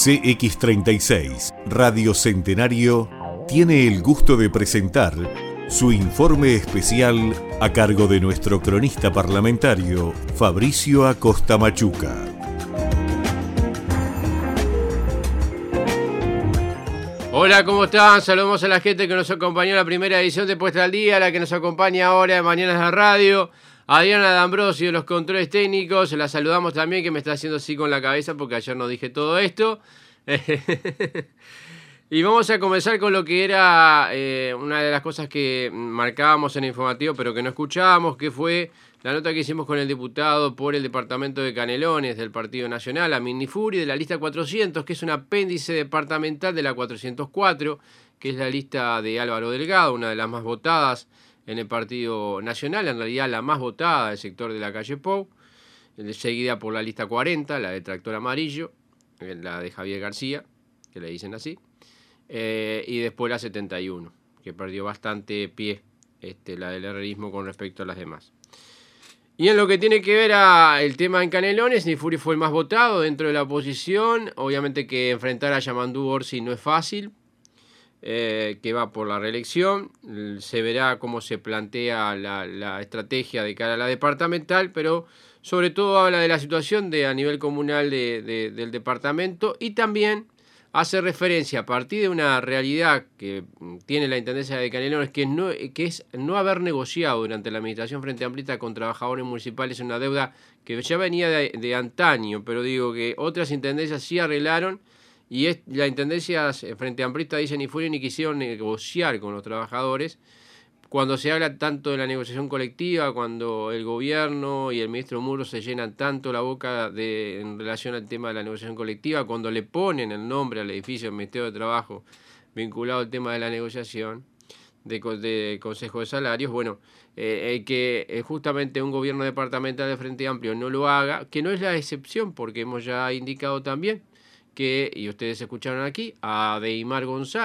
CX36 Radio Centenario tiene el gusto de presentar su informe especial a cargo de nuestro cronista parlamentario Fabricio Acosta Machuca. Hola, ¿cómo están? Saludamos a la gente que nos acompañó en la primera edición de Puesta al Día, la que nos acompaña ahora en Mañanas de Radio. Adriana D'Ambrosio de los controles técnicos, la saludamos también, que me está haciendo así con la cabeza porque ayer no dije todo esto. Y vamos a comenzar con lo que era una de las cosas que marcábamos en el informativo pero que no escuchábamos, que fue la nota que hicimos con el diputado por el departamento de Canelones del Partido Nacional, Amin Nifuri, de la lista 400, que es un apéndice departamental de la 404, que es la lista de Álvaro Delgado, una de las más votadas en el Partido Nacional, en realidad la más votada del sector de la calle Pou, seguida por la lista 40, la de Tractor Amarillo, la de Javier García, que le dicen así, y después la 71, que perdió bastante pie, la del herrerismo con respecto a las demás. Y en lo que tiene que ver el tema en Canelones, Nifuri fue el más votado dentro de la oposición. Obviamente que enfrentar a Yamandú Orsi no es fácil, que va por la reelección. Se verá cómo se plantea la estrategia de cara a la departamental, pero sobre todo habla de la situación a nivel comunal del departamento, y también hace referencia a partir de una realidad que tiene la Intendencia de Canelones, que es no haber negociado durante la administración Frente Amplista con trabajadores municipales una deuda que ya venía de antaño, pero digo que otras intendencias sí arreglaron, y la Intendencia Frente Amplista, dicen, ni fueron ni quisieron negociar con los trabajadores. Cuando se habla tanto de la negociación colectiva, cuando el gobierno y el ministro Muro se llenan tanto la boca en relación al tema de la negociación colectiva, cuando le ponen el nombre al edificio del Ministerio de Trabajo vinculado al tema de la negociación de Consejo de Salarios, bueno, que justamente un gobierno departamental de Frente Amplio no lo haga, que no es la excepción, porque hemos ya indicado también que, y ustedes escucharon aquí, a Aymar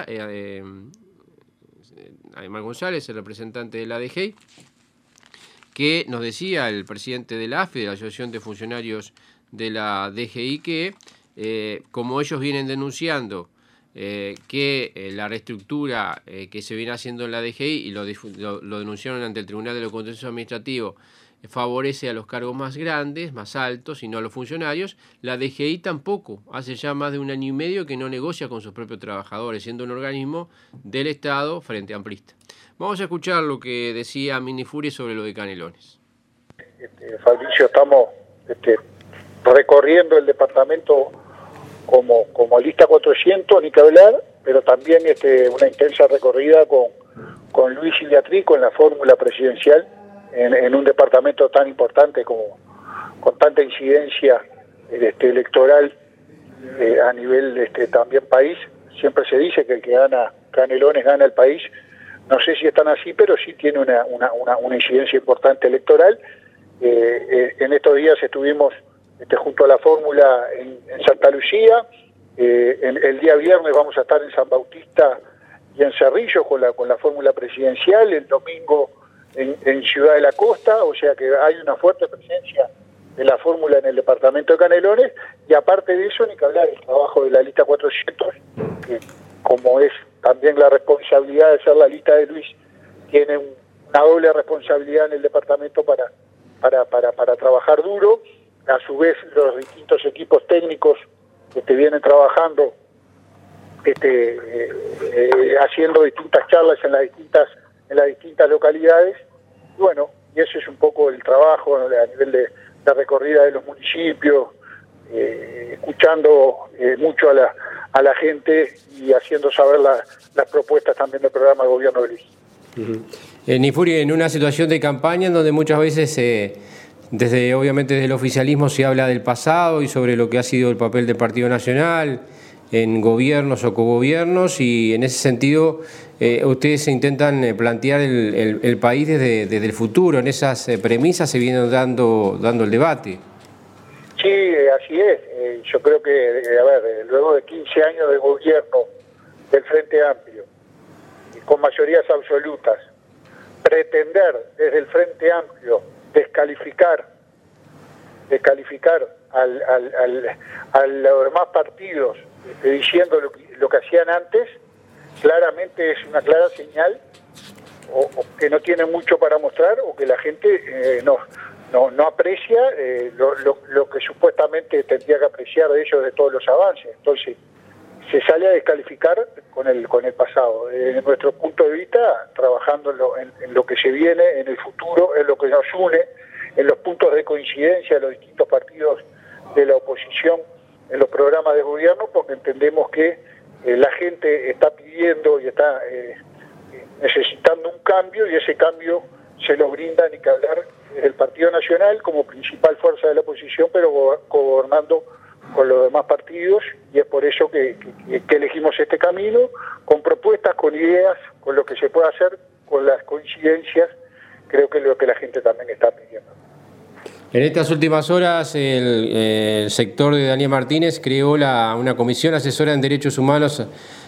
González, el representante de la DGI, que nos decía el presidente de la AFE, de la Asociación de Funcionarios de la DGI, que como ellos vienen denunciando que la reestructura que se viene haciendo en la DGI, y lo denunciaron ante el Tribunal de lo Contencioso Administrativo, favorece a los cargos más grandes, más altos, y no a los funcionarios. La DGI tampoco, hace ya más de un año y medio que no negocia con sus propios trabajadores, siendo un organismo del Estado Frente Amplista. Vamos a escuchar lo que decía Amin Nifuri sobre lo de Canelones. Fabricio, estamos recorriendo el departamento como lista 400, ni que hablar, pero también una intensa recorrida con Luis y Beatriz, con la fórmula presidencial, en un departamento tan importante con tanta incidencia electoral a nivel también país. Siempre se dice que el que gana Canelones gana el país. No sé si están así, pero sí tiene una incidencia importante electoral. En estos días estuvimos junto a la fórmula en Santa Lucía. El día viernes vamos a estar en San Bautista y en Cerrillo con la fórmula presidencial. El domingo en Ciudad de la Costa, o sea que hay una fuerte presencia de la fórmula en el departamento de Canelones, y aparte de eso, ni que hablar del trabajo de la lista 400, que como es también la responsabilidad de ser la lista de Luis, tiene una doble responsabilidad en el departamento para trabajar duro. A su vez, los distintos equipos técnicos vienen trabajando, haciendo distintas charlas en las distintas localidades. Y bueno, y eso es un poco el trabajo a nivel de recorrida de los municipios, escuchando mucho a la gente y haciendo saber las propuestas también del programa de gobierno de Luis. Nifuri, en una situación de campaña en donde muchas veces, obviamente desde el oficialismo, se habla del pasado y sobre lo que ha sido el papel del Partido Nacional en gobiernos o cogobiernos, y en ese sentido ustedes intentan plantear el país desde el futuro. En esas premisas se viene dando el debate. Sí, así es. Yo creo que, luego de 15 años de gobierno del Frente Amplio, con mayorías absolutas, pretender desde el Frente Amplio descalificar a los demás partidos diciendo lo que hacían antes, claramente es una clara señal o que no tienen mucho para mostrar o que la gente no aprecia lo que supuestamente tendría que apreciar de ellos de todos los avances. Entonces se sale a descalificar con el pasado. Desde nuestro punto de vista, trabajando en lo que se viene, en el futuro, en lo que nos une, en los puntos de coincidencia de los distintos partidos de la oposición, en los programas de gobierno, porque entendemos que la gente está pidiendo y está necesitando un cambio, y ese cambio se lo brinda, ni que hablar, el Partido Nacional como principal fuerza de la oposición, pero gobernando con los demás partidos, y es por eso que elegimos este camino, con propuestas, con ideas, con lo que se puede hacer, con las coincidencias. Creo que es lo que la gente también está pidiendo. En estas últimas horas, el sector de Daniel Martínez creó una comisión asesora en derechos humanos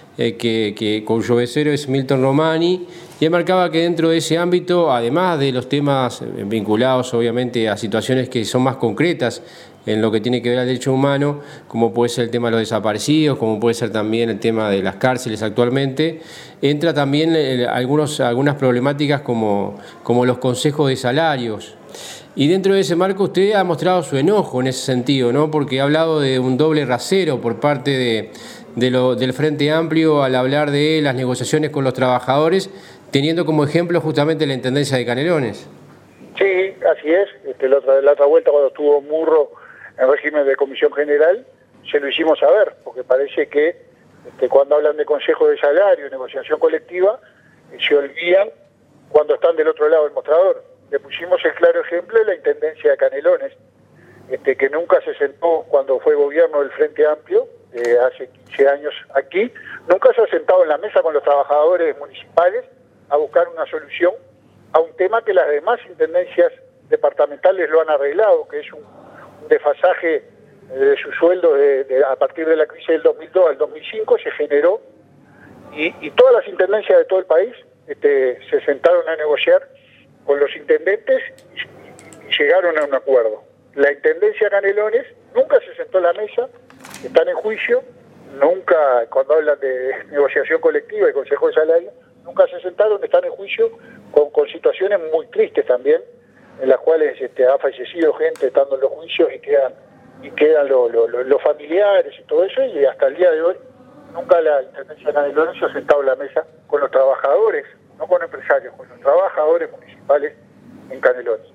cuyo vocero es Milton Romani, y él marcaba que dentro de ese ámbito, además de los temas vinculados obviamente a situaciones que son más concretas en lo que tiene que ver al derecho humano, como puede ser el tema de los desaparecidos, como puede ser también el tema de las cárceles actualmente, entra también algunas problemáticas como los consejos de salarios. Y dentro de ese marco usted ha mostrado su enojo en ese sentido, ¿no? Porque ha hablado de un doble rasero por parte del Frente Amplio al hablar de las negociaciones con los trabajadores, teniendo como ejemplo justamente la Intendencia de Canelones. Sí, así es. La otra vuelta, cuando estuvo Murro en régimen de comisión general, se lo hicimos saber, porque parece que cuando hablan de consejo de salario, negociación colectiva, se olvidan cuando están del otro lado del mostrador. Le pusimos el claro ejemplo de la Intendencia de Canelones, que nunca se sentó cuando fue gobierno del Frente Amplio, hace 15 años aquí, nunca se ha sentado en la mesa con los trabajadores municipales a buscar una solución a un tema que las demás intendencias departamentales lo han arreglado, que es un desfasaje de sus sueldos a partir de la crisis del 2002 al 2005 se generó, y todas las intendencias de todo el país se sentaron a negociar con los intendentes y llegaron a un acuerdo. La Intendencia de Canelones nunca se sentó en la mesa, están en juicio, nunca, cuando hablan de negociación colectiva y consejo de salario, nunca se sentaron, están en juicio con situaciones muy tristes también, en las cuales ha fallecido gente estando en los juicios y quedan los familiares y todo eso, y hasta el día de hoy nunca la Intendencia de Canelones se ha sentado en la mesa con los trabajadores, no con empresarios, con los trabajadores municipales en Canelones.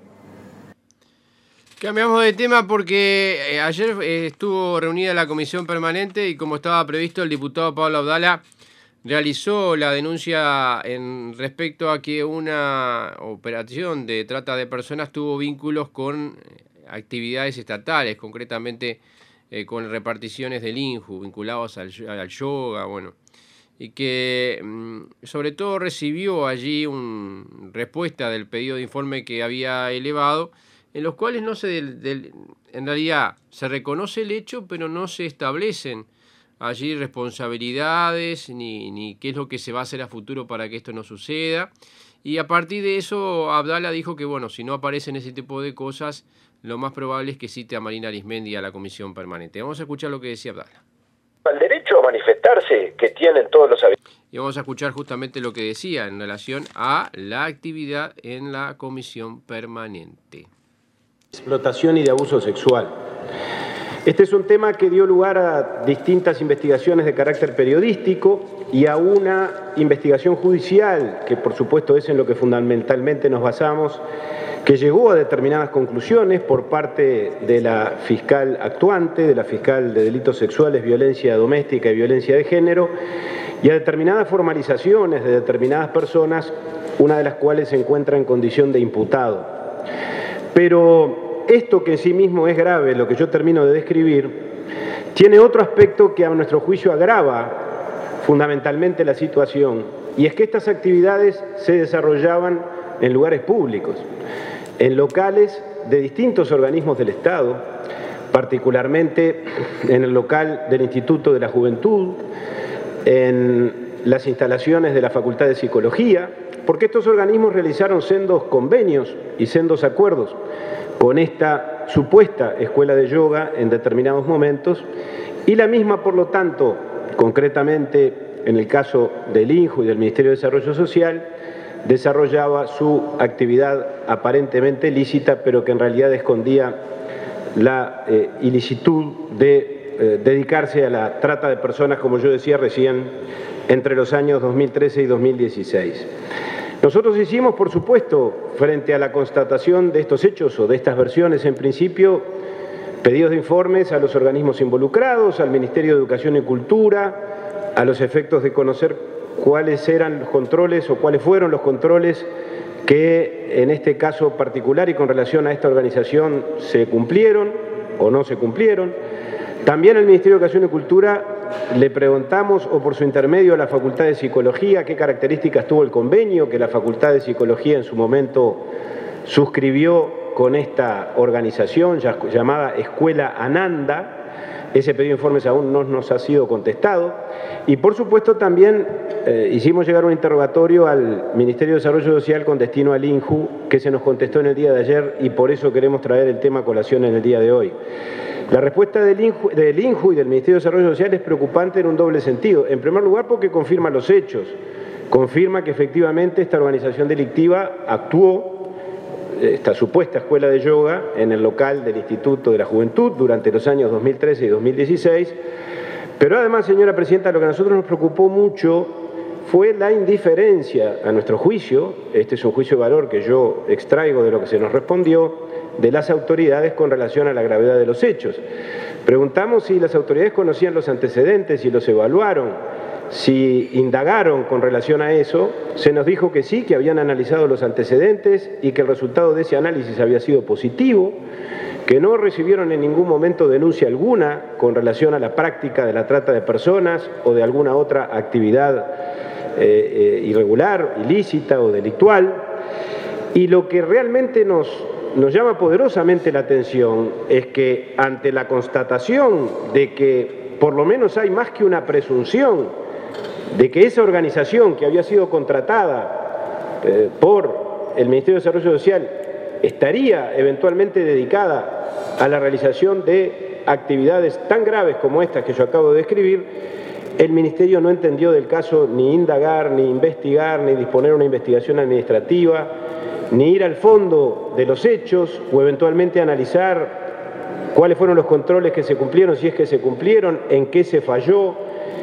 Cambiamos de tema porque ayer estuvo reunida la comisión permanente y, como estaba previsto, el diputado Pablo Abdala realizó la denuncia en respecto a que una operación de trata de personas tuvo vínculos con actividades estatales, concretamente con reparticiones del INJU vinculados al yoga, bueno, y que sobre todo recibió allí una respuesta del pedido de informe que había elevado, en los cuales en realidad se reconoce el hecho, pero no se establecen allí responsabilidades ni qué es lo que se va a hacer a futuro para que esto no suceda. Y a partir de eso, Abdala dijo que, bueno, si no aparecen ese tipo de cosas, lo más probable es que cite a Marina Arismendi a la comisión permanente. Vamos a escuchar lo que decía Abdala. El derecho a manifestarse que tienen todos los habitantes. Y vamos a escuchar justamente lo que decía en relación a la actividad en la comisión permanente. Explotación y de abuso sexual. Este es un tema que dio lugar a distintas investigaciones de carácter periodístico y a una investigación judicial, que por supuesto es en lo que fundamentalmente nos basamos, que llegó a determinadas conclusiones por parte de la fiscal actuante, de la fiscal de delitos sexuales, violencia doméstica y violencia de género, y a determinadas formalizaciones de determinadas personas, una de las cuales se encuentra en condición de imputado. Pero esto, que en sí mismo es grave, lo que yo termino de describir, tiene otro aspecto que a nuestro juicio agrava fundamentalmente la situación, y es que estas actividades se desarrollaban en lugares públicos, en locales de distintos organismos del Estado, particularmente en el local del Instituto de la Juventud, en las instalaciones de la Facultad de Psicología, porque estos organismos realizaron sendos convenios y sendos acuerdos con esta supuesta escuela de yoga en determinados momentos, y la misma, por lo tanto, concretamente en el caso del INJU y del Ministerio de Desarrollo Social, desarrollaba su actividad aparentemente lícita, pero que en realidad escondía la ilicitud de dedicarse a la trata de personas, como yo decía recién, entre los años 2013 y 2016. Nosotros hicimos, por supuesto, frente a la constatación de estos hechos o de estas versiones, en principio, pedidos de informes a los organismos involucrados, al Ministerio de Educación y Cultura, a los efectos de conocer cuáles eran los controles o cuáles fueron los controles que en este caso particular y con relación a esta organización se cumplieron o no se cumplieron. También al Ministerio de Educación y Cultura le preguntamos, o por su intermedio a la Facultad de Psicología, qué características tuvo el convenio que la Facultad de Psicología en su momento suscribió con esta organización llamada Escuela Ananda. Ese pedido de informes aún no nos ha sido contestado. Y por supuesto también hicimos llegar un interrogatorio al Ministerio de Desarrollo Social con destino al INJU, que se nos contestó en el día de ayer, y por eso queremos traer el tema a colación en el día de hoy. La respuesta del INJU y del Ministerio de Desarrollo Social es preocupante en un doble sentido. En primer lugar, porque confirma los hechos, confirma que efectivamente esta organización delictiva actuó, esta supuesta escuela de yoga, en el local del Instituto de la Juventud durante los años 2013 y 2016. Pero además, señora Presidenta, lo que a nosotros nos preocupó mucho fue la indiferencia, a nuestro juicio, este es un juicio de valor que yo extraigo de lo que se nos respondió, de las autoridades con relación a la gravedad de los hechos. Preguntamos si las autoridades conocían los antecedentes, si los evaluaron, si indagaron con relación a eso. Se nos dijo que sí, que habían analizado los antecedentes y que el resultado de ese análisis había sido positivo, que no recibieron en ningún momento denuncia alguna con relación a la práctica de la trata de personas o de alguna otra actividad irregular, ilícita o delictual. Y lo que realmente nos llama poderosamente la atención es que ante la constatación de que por lo menos hay más que una presunción de que esa organización que había sido contratada por el Ministerio de Desarrollo Social estaría eventualmente dedicada a la realización de actividades tan graves como estas que yo acabo de describir, el Ministerio no entendió del caso ni indagar, ni investigar, ni disponer una investigación administrativa, ni ir al fondo de los hechos o eventualmente analizar cuáles fueron los controles que se cumplieron, si es que se cumplieron, en qué se falló.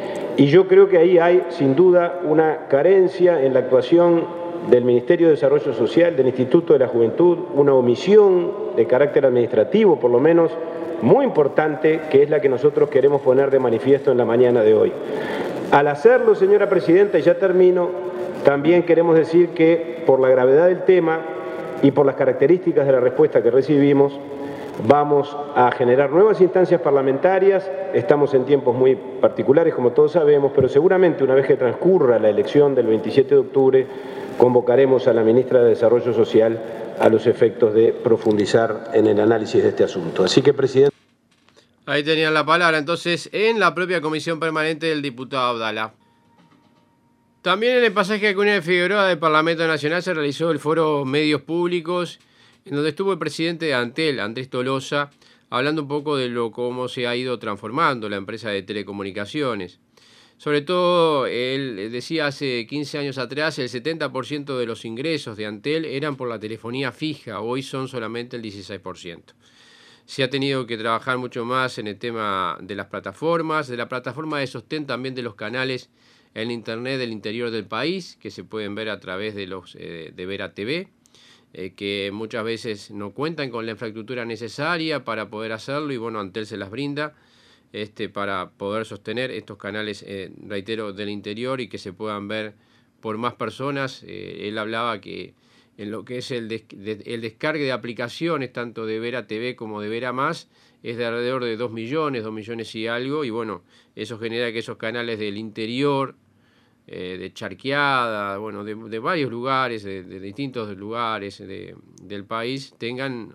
Y yo creo que ahí hay, sin duda, una carencia en la actuación del Ministerio de Desarrollo Social, del Instituto de la Juventud, una omisión de carácter administrativo, por lo menos, muy importante, que es la que nosotros queremos poner de manifiesto en la mañana de hoy. Al hacerlo, señora Presidenta, y ya termino, también queremos decir que por la gravedad del tema y por las características de la respuesta que recibimos, vamos a generar nuevas instancias parlamentarias. Estamos en tiempos muy particulares, como todos sabemos, pero seguramente una vez que transcurra la elección del 27 de octubre, convocaremos a la ministra de Desarrollo Social a los efectos de profundizar en el análisis de este asunto. Así que, Presidente. Ahí tenían la palabra, entonces, en la propia comisión permanente del diputado Abdala. También en el pasaje de Acuña de Figueroa del Parlamento Nacional se realizó el foro Medios Públicos, en donde estuvo el presidente de Antel, Andrés Tolosa, hablando un poco de cómo se ha ido transformando la empresa de telecomunicaciones. Sobre todo, él decía hace 15 años atrás, el 70% de los ingresos de Antel eran por la telefonía fija, hoy son solamente el 16%. Se ha tenido que trabajar mucho más en el tema de las plataformas, de la plataforma de sostén también de los canales en Internet del interior del país, que se pueden ver a través de los de Vera TV, que muchas veces no cuentan con la infraestructura necesaria para poder hacerlo, y bueno, Antel se las brinda para poder sostener estos canales, reitero, del interior y que se puedan ver por más personas. Él hablaba que en lo que es el descargue de aplicaciones, tanto de Vera TV como de Vera Más, es de alrededor de 2 millones y algo, y bueno, eso genera que esos canales del interior, de Charqueada, bueno, de varios lugares, de distintos lugares del país, tengan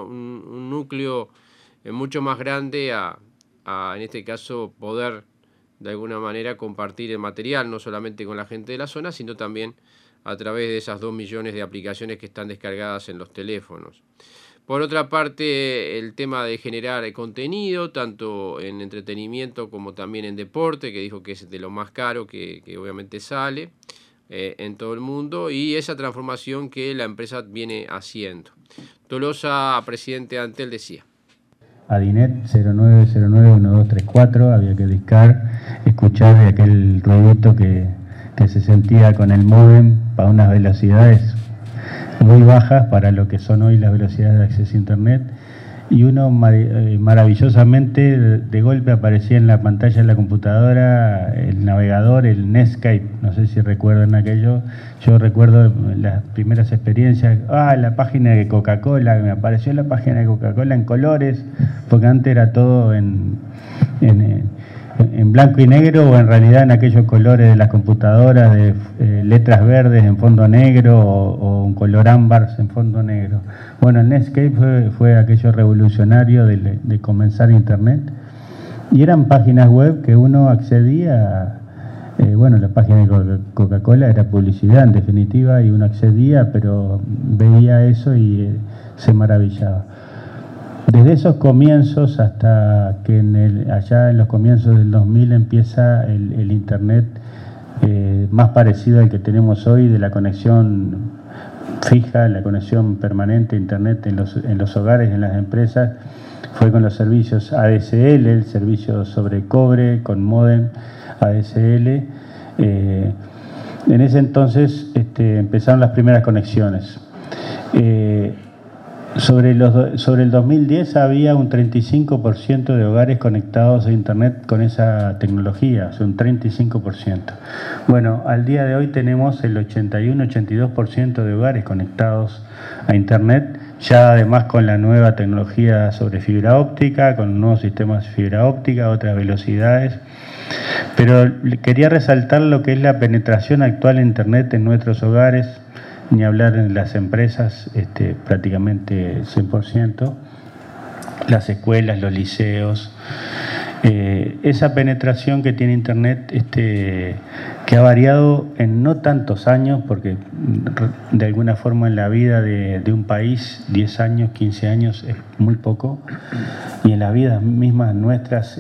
un núcleo mucho más grande a, en este caso, poder de alguna manera compartir el material, no solamente con la gente de la zona, sino también a través de esas 2 millones de aplicaciones que están descargadas en los teléfonos. Por otra parte, el tema de generar contenido, tanto en entretenimiento como también en deporte, que dijo que es de lo más caro que obviamente sale en todo el mundo, y esa transformación que la empresa viene haciendo. Tolosa, presidente de Antel, decía: Adinet 09091234, había que escuchar de aquel ruidito que se sentía con el módem para unas velocidades muy bajas para lo que son hoy las velocidades de acceso a internet, y uno maravillosamente de golpe aparecía en la pantalla de la computadora el navegador, el Netscape, no sé si recuerdan aquello. Yo recuerdo las primeras experiencias, la página de Coca-Cola, me apareció la página de Coca-Cola en colores, porque antes era todo en blanco y negro, o en realidad en aquellos colores de las computadoras, de letras verdes en fondo negro o un color ámbar en fondo negro. Bueno, el Netscape fue aquello revolucionario de comenzar Internet, y eran páginas web que uno accedía, la página de Coca-Cola era publicidad en definitiva, y uno accedía, pero veía eso y se maravillaba. Desde esos comienzos hasta que allá en los comienzos del 2000 empieza el Internet más parecido al que tenemos hoy, de la conexión fija, la conexión permanente a Internet en los hogares, en las empresas. Fue con los servicios ADSL, el servicio sobre cobre con módem ADSL. En ese entonces empezaron las primeras conexiones. Sobre el 2010 había un 35% de hogares conectados a Internet con esa tecnología, o sea, un 35%. Bueno, al día de hoy tenemos el 81-82% de hogares conectados a Internet, ya además con la nueva tecnología sobre fibra óptica, con nuevos sistemas de fibra óptica, otras velocidades. Pero quería resaltar lo que es la penetración actual en Internet en nuestros hogares, ni hablar en las empresas, prácticamente 100%, las escuelas, los liceos, esa penetración que tiene Internet, que ha variado en no tantos años, porque de alguna forma en la vida de un país 10 años, 15 años es muy poco, y en las vidas mismas nuestras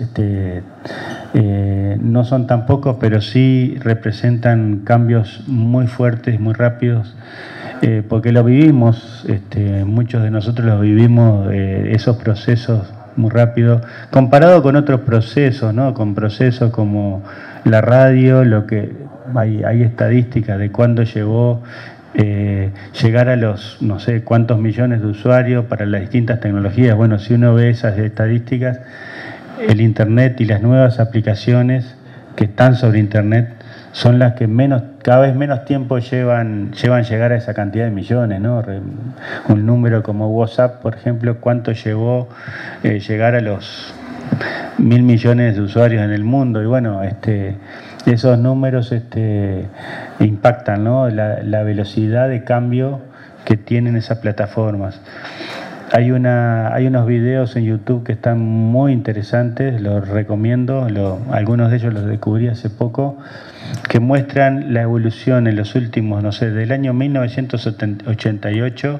no son tan pocos, pero sí representan cambios muy fuertes, muy rápidos, porque lo vivimos, muchos de nosotros los vivimos, esos procesos muy rápido, comparado con otros procesos, ¿no? Con procesos como la radio, hay estadísticas de cuándo llegó llegar a los no sé cuántos millones de usuarios para las distintas tecnologías. Bueno, si uno ve esas estadísticas, el Internet y las nuevas aplicaciones que están sobre Internet son las que cada vez menos tiempo llevan llegar a esa cantidad de millones, ¿no? Un número como WhatsApp, por ejemplo, ¿cuánto llevó llegar a los 1.000 millones de usuarios en el mundo? Y bueno, esos números impactan, ¿no? La velocidad de cambio que tienen esas plataformas. Hay unos videos en YouTube que están muy interesantes, los recomiendo, algunos de ellos los descubrí hace poco, que muestran la evolución en los últimos, no sé, del año 1988,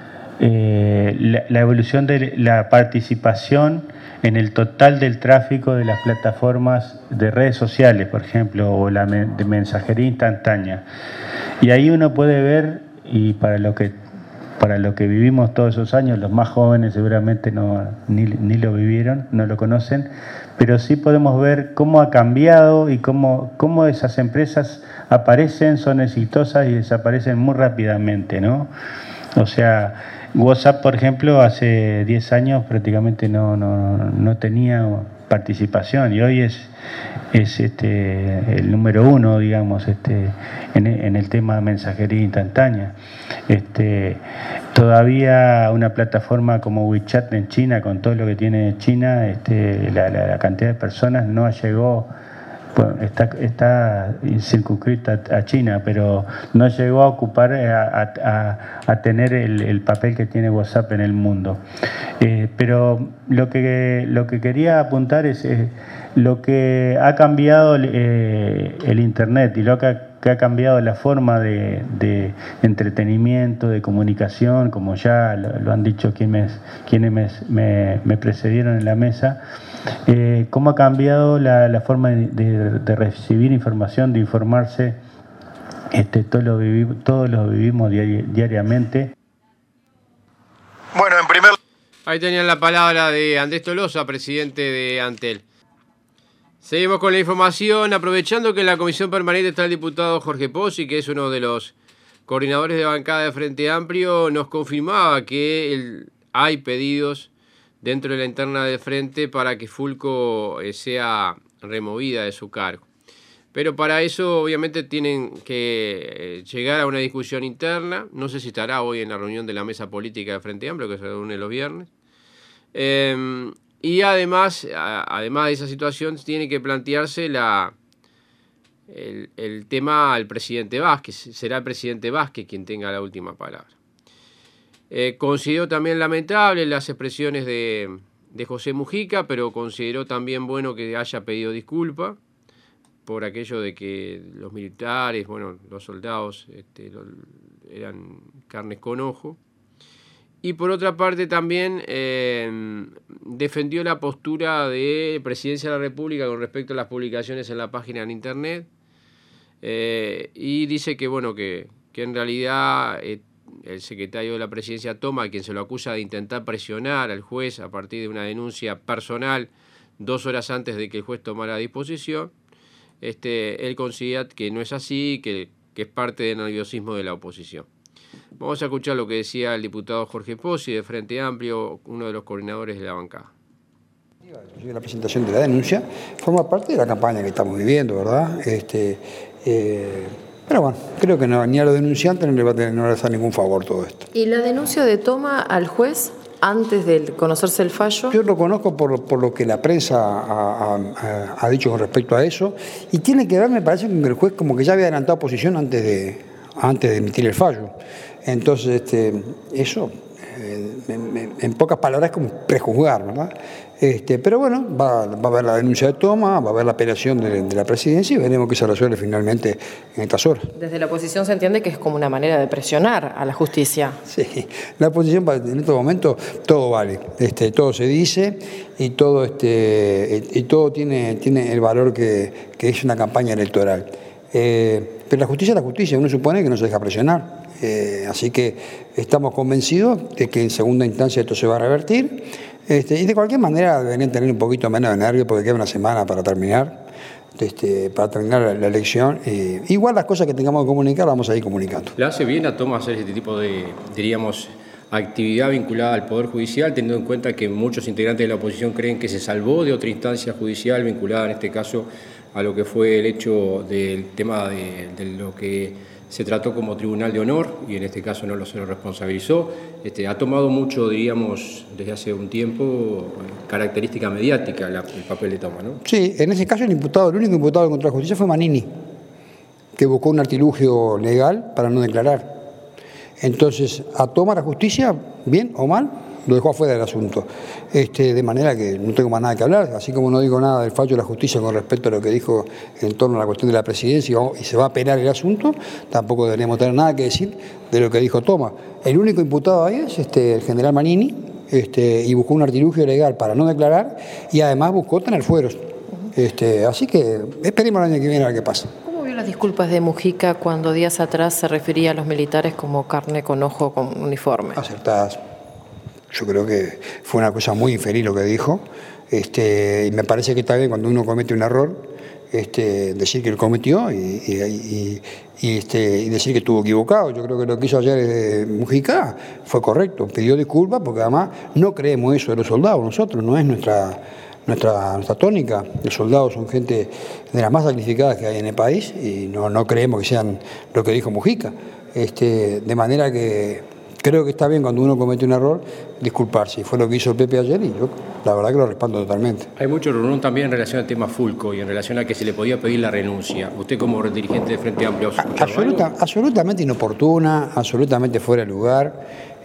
la evolución de la participación en el total del tráfico de las plataformas de redes sociales, por ejemplo, o de mensajería instantánea. Y ahí uno puede ver, y para lo que vivimos todos esos años, los más jóvenes seguramente ni lo vivieron, no lo conocen, pero sí podemos ver cómo ha cambiado y cómo esas empresas aparecen, son exitosas y desaparecen muy rápidamente, ¿no? O sea, WhatsApp, por ejemplo, hace 10 años prácticamente no tenía participación, y hoy es el número uno, digamos, en el tema de mensajería instantánea. Todavía una plataforma como WeChat en China, con todo lo que tiene China, la cantidad de personas no llegó, bueno, está circunscrita a China, pero no llegó a ocupar, a tener el papel que tiene WhatsApp en el mundo. Pero lo que quería apuntar es lo que ha cambiado el Internet, y lo que ha que ha cambiado la forma de entretenimiento, de comunicación, como ya lo han dicho quienes me precedieron en la mesa, cómo ha cambiado la forma de recibir información, de informarse. Todos lo vivimos diariamente. Bueno, en primer lugar... Ahí tenían la palabra de Andrés Tolosa, presidente de Antel. Seguimos con la información, aprovechando que en la comisión permanente está el diputado Jorge Pozzi, que es uno de los coordinadores de bancada de Frente Amplio, nos confirmaba que hay pedidos dentro de la interna del Frente para que Fulco sea removida de su cargo. Pero para eso obviamente tienen que llegar a una discusión interna. No sé si estará hoy en la reunión de la mesa política de Frente Amplio, que se reúne los viernes. Y además de esa situación, tiene que plantearse el tema al presidente Vázquez. Será el presidente Vázquez quien tenga la última palabra. Consideró también lamentable las expresiones de José Mujica, pero consideró también bueno que haya pedido disculpa por aquello de que los militares, los soldados eran carnes con ojo. Y por otra parte también defendió la postura de Presidencia de la República con respecto a las publicaciones en la página en Internet. Y dice que en realidad el secretario de la Presidencia Toma, quien se lo acusa de intentar presionar al juez a partir de una denuncia personal 2 horas antes de que el juez tomara disposición, él considera que no es así, que es parte del nerviosismo de la oposición. Vamos a escuchar lo que decía el diputado Jorge Pozzi de Frente Amplio, uno de los coordinadores de la bancada. La presentación de la denuncia forma parte de la campaña que estamos viviendo, ¿verdad? Pero bueno, creo que ni a los denunciantes no les hace ningún favor todo esto. ¿Y la denuncia de Toma al juez antes de conocerse el fallo? Yo lo conozco por lo que la prensa ha dicho con respecto a eso, y tiene que ver, me parece, con que el juez como que ya había adelantado posición antes de emitir el fallo. Entonces, eso, en pocas palabras, es como prejuzgar, ¿verdad? Pero bueno, va a haber la denuncia de Toma, va a haber la apelación de la presidencia y veremos qué se resuelve finalmente en estas horas. Desde la oposición se entiende que es como una manera de presionar a la justicia. Sí, la oposición en estos momentos todo vale, todo se dice y todo tiene el valor que es una campaña electoral. Pero la justicia es la justicia, uno supone que no se deja presionar. Así que estamos convencidos de que en segunda instancia esto se va a revertir. Y de cualquier manera deberían tener un poquito menos de nervios porque queda una semana para terminar la elección. Igual las cosas que tengamos que comunicar, vamos a ir comunicando. ¿Le hace bien a Toma hacer este tipo de, actividad vinculada al Poder Judicial, teniendo en cuenta que muchos integrantes de la oposición creen que se salvó de otra instancia judicial vinculada en este caso a lo que fue el hecho del tema de lo que se trató como tribunal de honor y en este caso se lo responsabilizó? Ha tomado mucho, desde hace un tiempo, característica mediática el papel de Toma, ¿no? Sí, en ese caso el único imputado contra la justicia fue Manini, que buscó un artilugio legal para no declarar. Entonces, a Toma la justicia, bien o mal, lo dejó afuera del asunto. De manera que no tengo más nada que hablar, así como no digo nada del fallo de la justicia con respecto a lo que dijo en torno a la cuestión de la presidencia y se va a apelar el asunto, tampoco deberíamos tener nada que decir de lo que dijo Toma. El único imputado ahí es el general Manini, y buscó un artilugio legal para no declarar y además buscó tener fueros. Así que esperemos el año que viene a ver qué pasa. ¿Cómo vio las disculpas de Mujica cuando días atrás se refería a los militares como carne con ojo con uniforme? Acertadas. Yo creo que fue una cosa muy infeliz lo que dijo, y me parece que está bien cuando uno comete un error, decir que lo cometió y decir que estuvo equivocado. Yo creo que lo que hizo ayer Mujica fue correcto, pidió disculpas porque además no creemos eso de los soldados, nosotros, no es nuestra tónica. Los soldados son gente de las más sacrificadas que hay en el país y no creemos que sean lo que dijo Mujica. De manera que creo que está bien cuando uno comete un error disculparse. Fue lo que hizo el Pepe ayer y yo la verdad que lo respaldo totalmente. Hay mucho rumor también en relación al tema Fulco y en relación a que se le podía pedir la renuncia. Usted como dirigente de Frente Amplio... Absolutamente inoportuna, absolutamente fuera de lugar.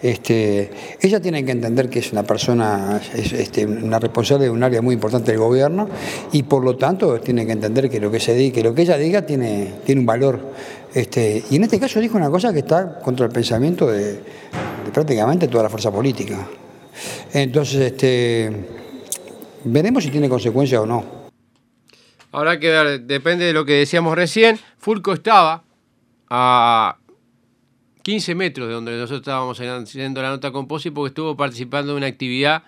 ella tiene que entender que es una persona, una responsable de un área muy importante del gobierno, y por lo tanto tiene que entender que lo que ella diga tiene un valor. Y en este caso dijo una cosa que está contra el pensamiento de prácticamente toda la fuerza política. Entonces, veremos si tiene consecuencias o no. Habrá que ver, depende de lo que decíamos recién. Fulco estaba a 15 metros de donde nosotros estábamos haciendo la nota con Pozzi, porque estuvo participando de una actividad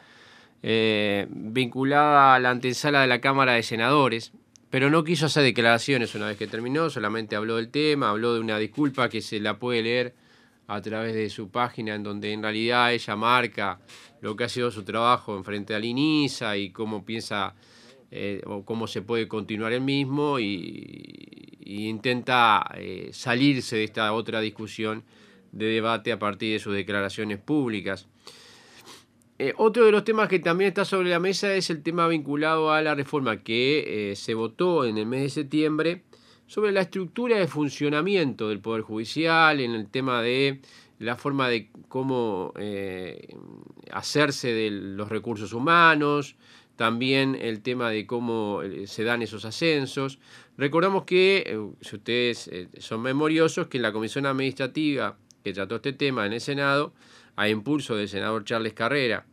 vinculada a la antesala de la Cámara de Senadores, pero no quiso hacer declaraciones una vez que terminó, solamente habló del tema, habló de una disculpa que se la puede leer a través de su página, en donde en realidad ella marca lo que ha sido su trabajo en frente al INISA y cómo piensa o cómo se puede continuar el mismo, y intenta salirse de esta otra discusión de debate a partir de sus declaraciones públicas. Otro de los temas que también está sobre la mesa es el tema vinculado a la reforma que se votó en el mes de septiembre sobre la estructura de funcionamiento del Poder Judicial, en el tema de la forma de cómo hacerse de los recursos humanos, también el tema de cómo se dan esos ascensos. Recordamos que, si ustedes son memoriosos, que en la Comisión Administrativa que trató este tema en el Senado, a impulso del senador Charles Carrera,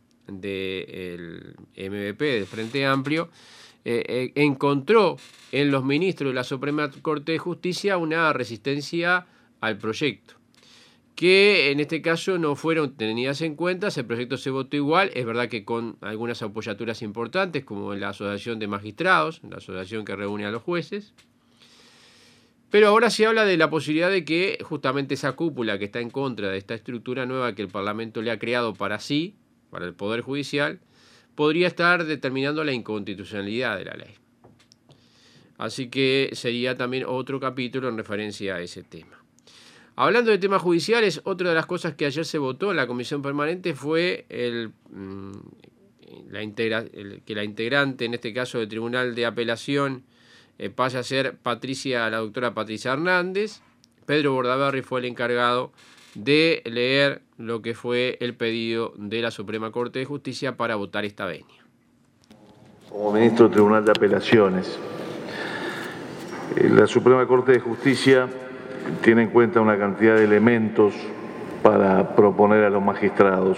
del MVP, del Frente Amplio, encontró en los ministros de la Suprema Corte de Justicia una resistencia al proyecto, que en este caso no fueron tenidas en cuenta. El proyecto se votó igual, es verdad que con algunas apoyaturas importantes, como en la Asociación de Magistrados, la asociación que reúne a los jueces. Pero ahora se habla de la posibilidad de que justamente esa cúpula que está en contra de esta estructura nueva que el Parlamento le ha creado para sí, para el Poder Judicial, podría estar determinando la inconstitucionalidad de la ley. Así que sería también otro capítulo en referencia a ese tema. Hablando de temas judiciales, otra de las cosas que ayer se votó en la Comisión Permanente fue que la integrante, en este caso del Tribunal de Apelación, pase a ser la doctora Patricia Hernández. Pedro Bordaberry fue el encargado de leer lo que fue el pedido de la Suprema Corte de Justicia para votar esta venia. Como ministro del Tribunal de Apelaciones, la Suprema Corte de Justicia tiene en cuenta una cantidad de elementos para proponer a los magistrados.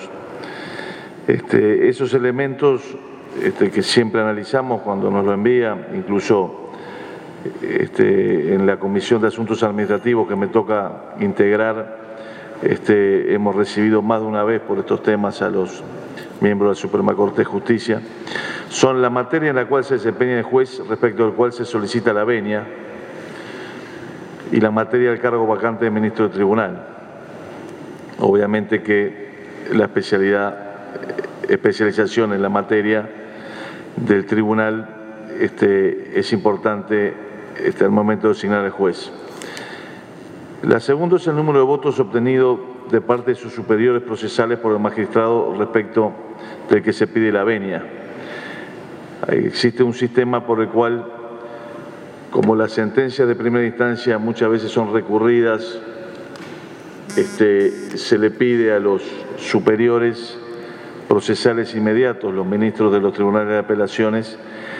Esos elementos que siempre analizamos cuando nos lo envía, incluso en la Comisión de Asuntos Administrativos que me toca integrar, hemos recibido más de una vez por estos temas a los miembros de la Suprema Corte de Justicia, son la materia en la cual se desempeña el juez respecto al cual se solicita la venia, y la materia del cargo vacante de ministro del tribunal. Obviamente que la especialización en la materia del tribunal es importante al momento de designar al juez. La segunda es el número de votos obtenidos de parte de sus superiores procesales por el magistrado respecto del que se pide la venia. Existe un sistema por el cual, como las sentencias de primera instancia muchas veces son recurridas, se le pide a los superiores procesales inmediatos, los ministros de los tribunales de apelaciones,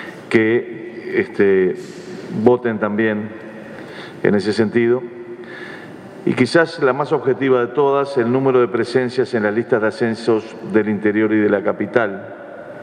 que voten también en ese sentido. Y quizás la más objetiva de todas, el número de presencias en las listas de ascensos del interior y de la capital.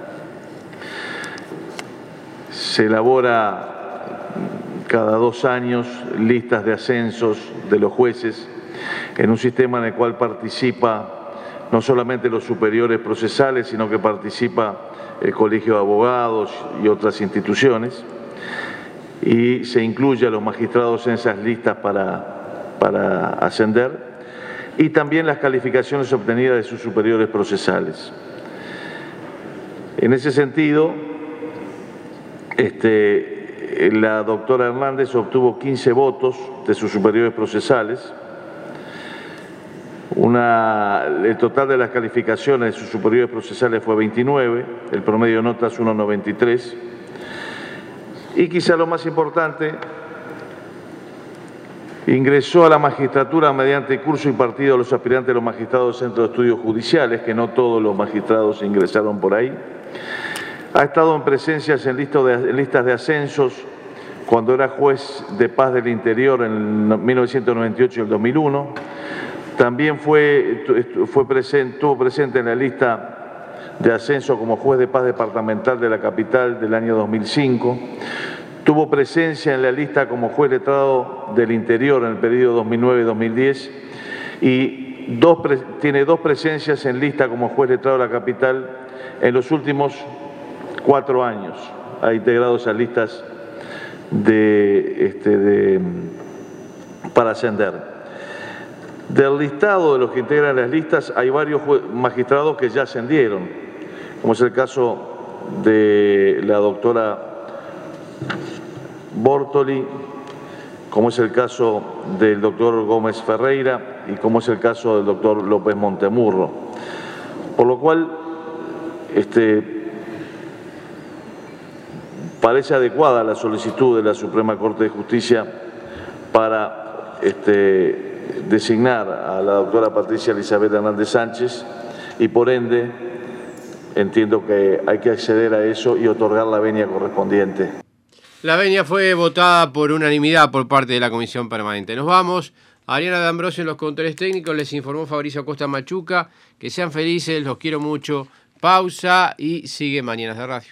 Se elabora cada 2 años listas de ascensos de los jueces en un sistema en el cual participa no solamente los superiores procesales, sino que participa el Colegio de Abogados y otras instituciones, y se incluye a los magistrados en esas listas para ascender, y también las calificaciones obtenidas de sus superiores procesales. En ese sentido, la doctora Hernández obtuvo 15 votos de sus superiores procesales. El total de las calificaciones de sus superiores procesales fue 29, el promedio de notas 1,93. Y quizá lo más importante, Ingresó a la magistratura mediante curso impartido a los aspirantes a los magistrados del Centro de Estudios Judiciales, que no todos los magistrados ingresaron por ahí. Ha estado en presencias en listas de ascensos cuando era juez de paz del interior en 1998 y el 2001. También estuvo presente en la lista de ascenso como juez de paz departamental de la capital del año 2005. Tuvo presencia en la lista como juez letrado del interior en el periodo 2009-2010 y tiene 2 presencias en lista como juez letrado de la capital en los últimos 4 años. Ha integrado esas listas para ascender. Del listado de los que integran las listas hay varios magistrados que ya ascendieron, como es el caso de la doctora Bortoli, como es el caso del doctor Gómez Ferreira y como es el caso del doctor López Montemurro. Por lo cual, parece adecuada la solicitud de la Suprema Corte de Justicia para designar a la doctora Patricia Elizabeth Hernández Sánchez y por ende entiendo que hay que acceder a eso y otorgar la venia correspondiente. La venia fue votada por unanimidad por parte de la Comisión Permanente. Nos vamos. Ariana D'Ambrosio en los controles técnicos, les informó Fabricio Acosta Machuca. Que sean felices, los quiero mucho. Pausa y sigue Mañanas de Radio.